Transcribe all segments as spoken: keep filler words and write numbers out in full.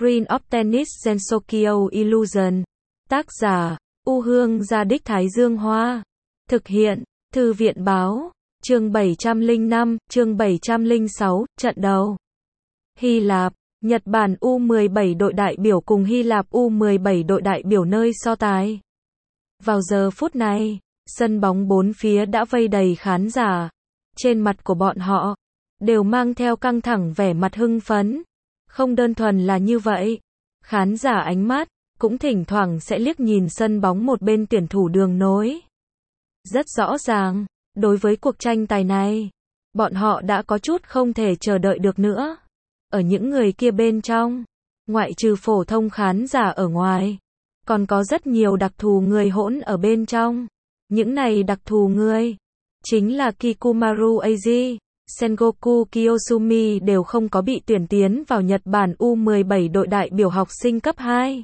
Green of Tennis Gensokyo Illusion. Tác giả, U Hương Gia Đích Thái Dương Hoa. Thực hiện, Thư viện Báo. Chương bảy trăm lẻ năm, chương bảy trăm lẻ sáu, trận đấu. Hy Lạp, Nhật Bản U mười bảy đội đại biểu cùng Hy Lạp U mười bảy đội đại biểu nơi so tài. Vào giờ phút này, sân bóng bốn phía đã vây đầy khán giả. Trên mặt của bọn họ, đều mang theo căng thẳng vẻ mặt hưng phấn. Không đơn thuần là như vậy. Khán giả ánh mắt, cũng thỉnh thoảng sẽ liếc nhìn sân bóng một bên tuyển thủ đường nối. Rất rõ ràng, đối với cuộc tranh tài này, bọn họ đã có chút không thể chờ đợi được nữa. Ở những người kia bên trong, ngoại trừ phổ thông khán giả ở ngoài, còn có rất nhiều đặc thù người hỗn ở bên trong. Những này đặc thù người, chính là Kikumaru Eiji, Sengoku Kiyosumi đều không có bị tuyển tiến vào Nhật Bản U mười bảy đội đại biểu học sinh cấp hai.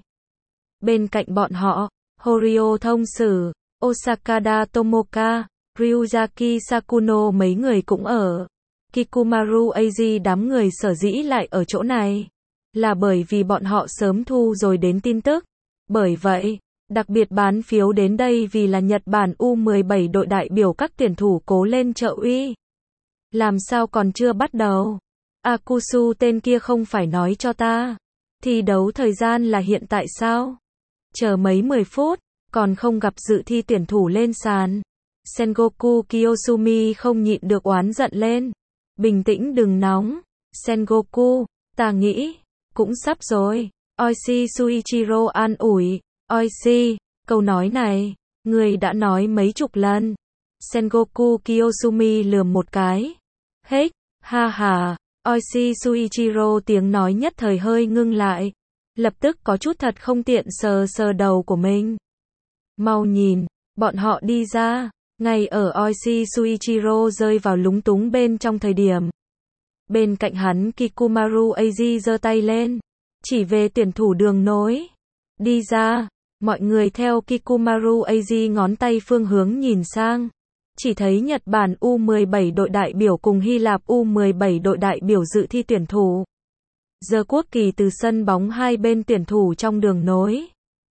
Bên cạnh bọn họ, Horio Thông Sử, Osakada Tomoka, Ryuzaki Sakuno mấy người cũng ở. Kikumaru Eiji đám người sở dĩ lại ở chỗ này, là bởi vì bọn họ sớm thu rồi đến tin tức. Bởi vậy, đặc biệt bán phiếu đến đây vì là Nhật Bản U mười bảy đội đại biểu các tuyển thủ cố lên trợ uy. Làm sao còn chưa bắt đầu? Akusu tên kia không phải nói cho ta. Thi đấu thời gian là hiện tại sao? Chờ mấy mười phút, còn không gặp dự thi tuyển thủ lên sàn. Sengoku Kiyosumi không nhịn được oán giận lên. Bình tĩnh đừng nóng. Sengoku, ta nghĩ, cũng sắp rồi. Oishi Suichiro an ủi. Oishi, câu nói này, người đã nói mấy chục lần. Sengoku Kiyosumi lườm một cái. Hếch, ha ha. Oishi Suichiro tiếng nói nhất thời hơi ngưng lại. Lập tức có chút thật không tiện sờ sờ đầu của mình. Mau nhìn, bọn họ đi ra. Ngay ở Oishi Suichiro rơi vào lúng túng bên trong thời điểm. Bên cạnh hắn Kikumaru Eiji giơ tay lên. Chỉ về tuyển thủ đường nối. Đi ra, mọi người theo Kikumaru Eiji ngón tay phương hướng nhìn sang. Chỉ thấy Nhật Bản U mười bảy đội đại biểu cùng Hy Lạp U mười bảy đội đại biểu dự thi tuyển thủ. Giơ quốc kỳ từ sân bóng hai bên tuyển thủ trong đường nối.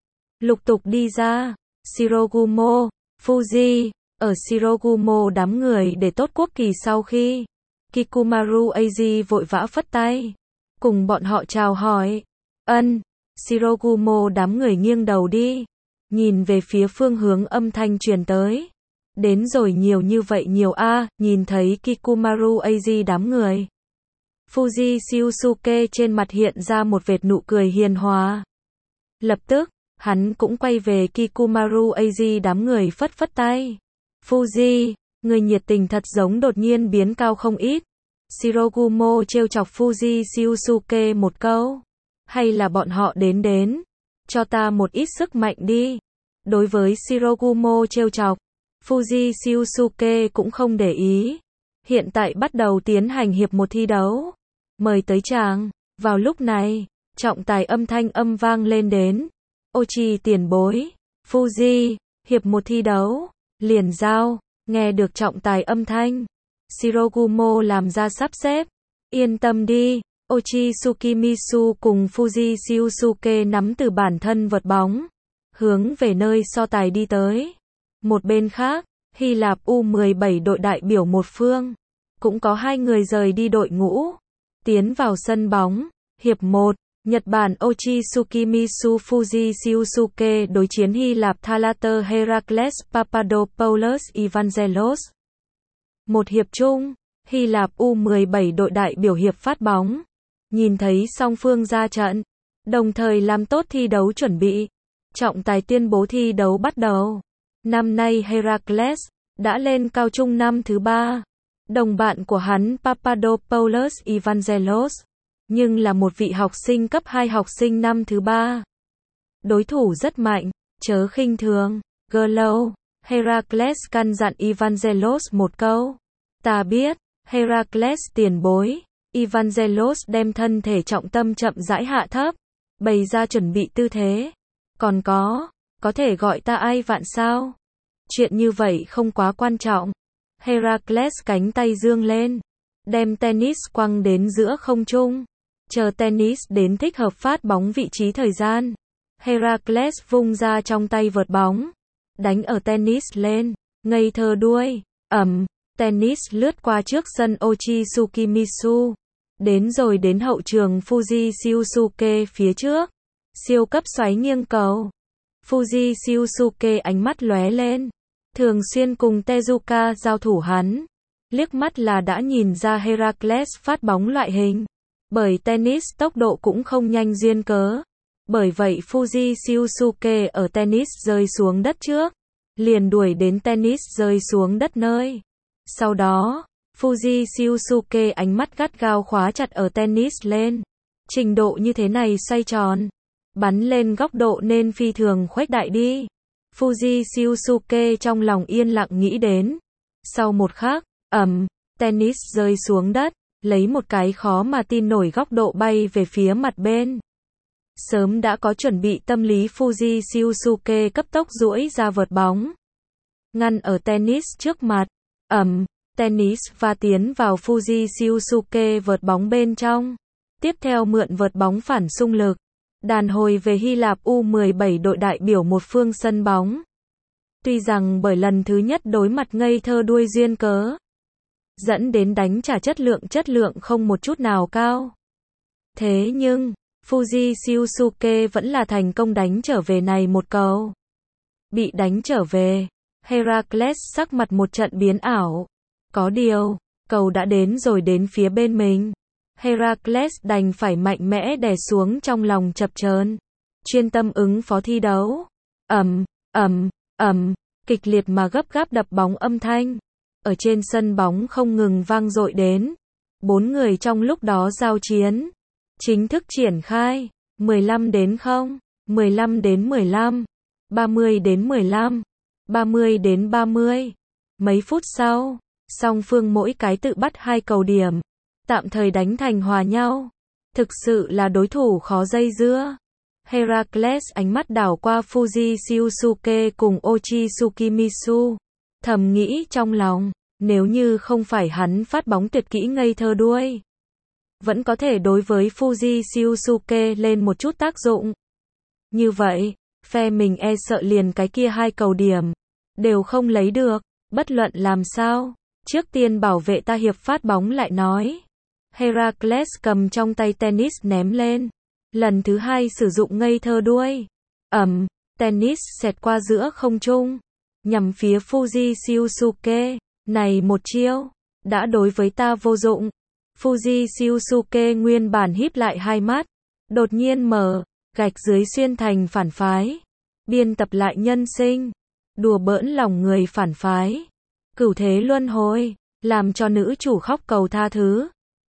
Lục tục đi ra, Shirogumo, Fuji, ở Shirogumo đám người để tốt quốc kỳ sau khi. Kikumaru Eiji vội vã phất tay. Cùng bọn họ chào hỏi. Ân, Shirogumo đám người nghiêng đầu đi. Nhìn về phía phương hướng âm thanh truyền tới. Đến rồi nhiều như vậy nhiều a à, nhìn thấy Kikumaru Eiji đám người. Fuji Shiusuke trên mặt hiện ra một vệt nụ cười hiền hòa. Lập tức, hắn cũng quay về Kikumaru Eiji đám người phất phất tay. Fuji, người nhiệt tình thật giống đột nhiên biến cao không ít. Shirogumo trêu chọc Fuji Shiusuke một câu. Hay là bọn họ đến đến. Cho ta một ít sức mạnh đi. Đối với Shirogumo trêu chọc, Fuji Shiusuke cũng không để ý. Hiện tại bắt đầu tiến hành hiệp một thi đấu. Mời tới chàng. Vào lúc này, trọng tài âm thanh âm vang lên đến. Ochi tiền bối. Fuji, hiệp một thi đấu. Liền giao. Nghe được trọng tài âm thanh. Shirogumo làm ra sắp xếp. Yên tâm đi. Ochi Tsukimisu cùng Fuji Shiusuke nắm từ bản thân vật bóng. Hướng về nơi so tài đi tới. Một bên khác, Hy Lạp U mười bảy đội đại biểu một phương. Cũng có hai người rời đi đội ngũ. Tiến vào sân bóng. Hiệp một, Nhật Bản Ochi Tsukimisu Fuji Shiusuke đối chiến Hy Lạp Thalater Herakles Papadopoulos Evangelos. Một hiệp chung, Hy Lạp U mười bảy đội đại biểu hiệp phát bóng. Nhìn thấy song phương ra trận. Đồng thời làm tốt thi đấu chuẩn bị. Trọng tài tuyên bố thi đấu bắt đầu. Năm nay Herakles đã lên cao trung năm thứ ba. Đồng bạn của hắn Papadopoulos Evangelos, nhưng là một vị học sinh cấp hai học sinh năm thứ ba. Đối thủ rất mạnh, chớ khinh thường. Glo, Herakles căn dặn Evangelos một câu. Ta biết, Herakles tiền bối. Evangelos đem thân thể trọng tâm chậm rãi hạ thấp, bày ra chuẩn bị tư thế. Còn có, có thể gọi ta ai vạn sao? Chuyện như vậy không quá quan trọng. Herakles cánh tay dương lên, đem tennis quăng đến giữa không trung. chờ tennis đến thích hợp phát bóng vị trí thời gian. Heracles vung ra trong tay vợt bóng, đánh ở tennis lên, ngây thơ đuôi, ầm, tennis lướt qua trước sân Ochi-Tsukimisu, đến rồi đến hậu trường Fuji Shiosuke phía trước, siêu cấp xoáy nghiêng cầu. Fuji Shiosuke ánh mắt lóe lên, thường xuyên cùng Tezuka giao thủ hắn, liếc mắt là đã nhìn ra Heracles phát bóng loại hình, bởi tennis tốc độ cũng không nhanh duyên cớ. Bởi vậy Fuji Shiosuke ở tennis rơi xuống đất trước, liền đuổi đến tennis rơi xuống đất nơi. Sau đó, Fuji Shiosuke ánh mắt gắt gao khóa chặt ở tennis lên. Trình độ như thế này xoay tròn, bắn lên góc độ nên phi thường khuếch đại đi. Fuji Shiosuke trong lòng yên lặng nghĩ đến. Sau một khắc, ầm, tennis rơi xuống đất, lấy một cái khó mà tin nổi góc độ bay về phía mặt bên. Sớm đã có chuẩn bị tâm lý Fuji Shiosuke cấp tốc duỗi ra vợt bóng, ngăn ở tennis trước mặt. Ầm, tennis va tiến vào Fuji Shiosuke vợt bóng bên trong. Tiếp theo mượn vợt bóng phản xung lực, đàn hồi về Hy Lạp U mười bảy đội đại biểu một phương sân bóng. Tuy rằng bởi lần thứ nhất đối mặt ngây thơ đuôi duyên cớ, dẫn đến đánh trả chất lượng chất lượng không một chút nào cao. Thế nhưng, Fuji Shiosuke vẫn là thành công đánh trở về này một cầu. Bị đánh trở về, Heracles sắc mặt một trận biến ảo. Có điều, cầu đã đến rồi đến phía bên mình. Heracles đành phải mạnh mẽ đè xuống trong lòng chập chờn, chuyên tâm ứng phó thi đấu. Ầm, ầm, ầm, kịch liệt mà gấp gáp đập bóng âm thanh ở trên sân bóng không ngừng vang dội đến. Bốn người trong lúc đó giao chiến chính thức triển khai. mười lăm đến không, mười lăm đến mười lăm, ba mươi đến mười lăm, ba mươi đến ba mươi. Mấy phút sau, song phương mỗi cái tự bắt hai cầu điểm, tạm thời đánh thành hòa nhau. Thực sự là đối thủ khó dây dưa. Heracles ánh mắt đảo qua Fuji Shiosuke cùng Ochi Tsukimisu, thầm nghĩ trong lòng, nếu như không phải hắn phát bóng tuyệt kỹ ngây thơ đuôi, vẫn có thể đối với Fuji Shiosuke lên một chút tác dụng. Như vậy, phe mình e sợ liền cái kia hai cầu điểm đều không lấy được. Bất luận làm sao, trước tiên bảo vệ ta hiệp phát bóng lại nói. Heracles cầm trong tay tennis ném lên, lần thứ hai sử dụng ngây thơ đuôi. Ầm, tennis xẹt qua giữa không trung, nhằm phía Fuji Shiosuke. Này một chiêu, đã đối với ta vô dụng. Fuji Shiosuke nguyên bản híp lại hai mắt, đột nhiên mở, gạch dưới xuyên thành phản phái. Biên tập lại nhân sinh, đùa bỡn lòng người phản phái. Cửu thế luân hồi, làm cho nữ chủ khóc cầu tha thứ.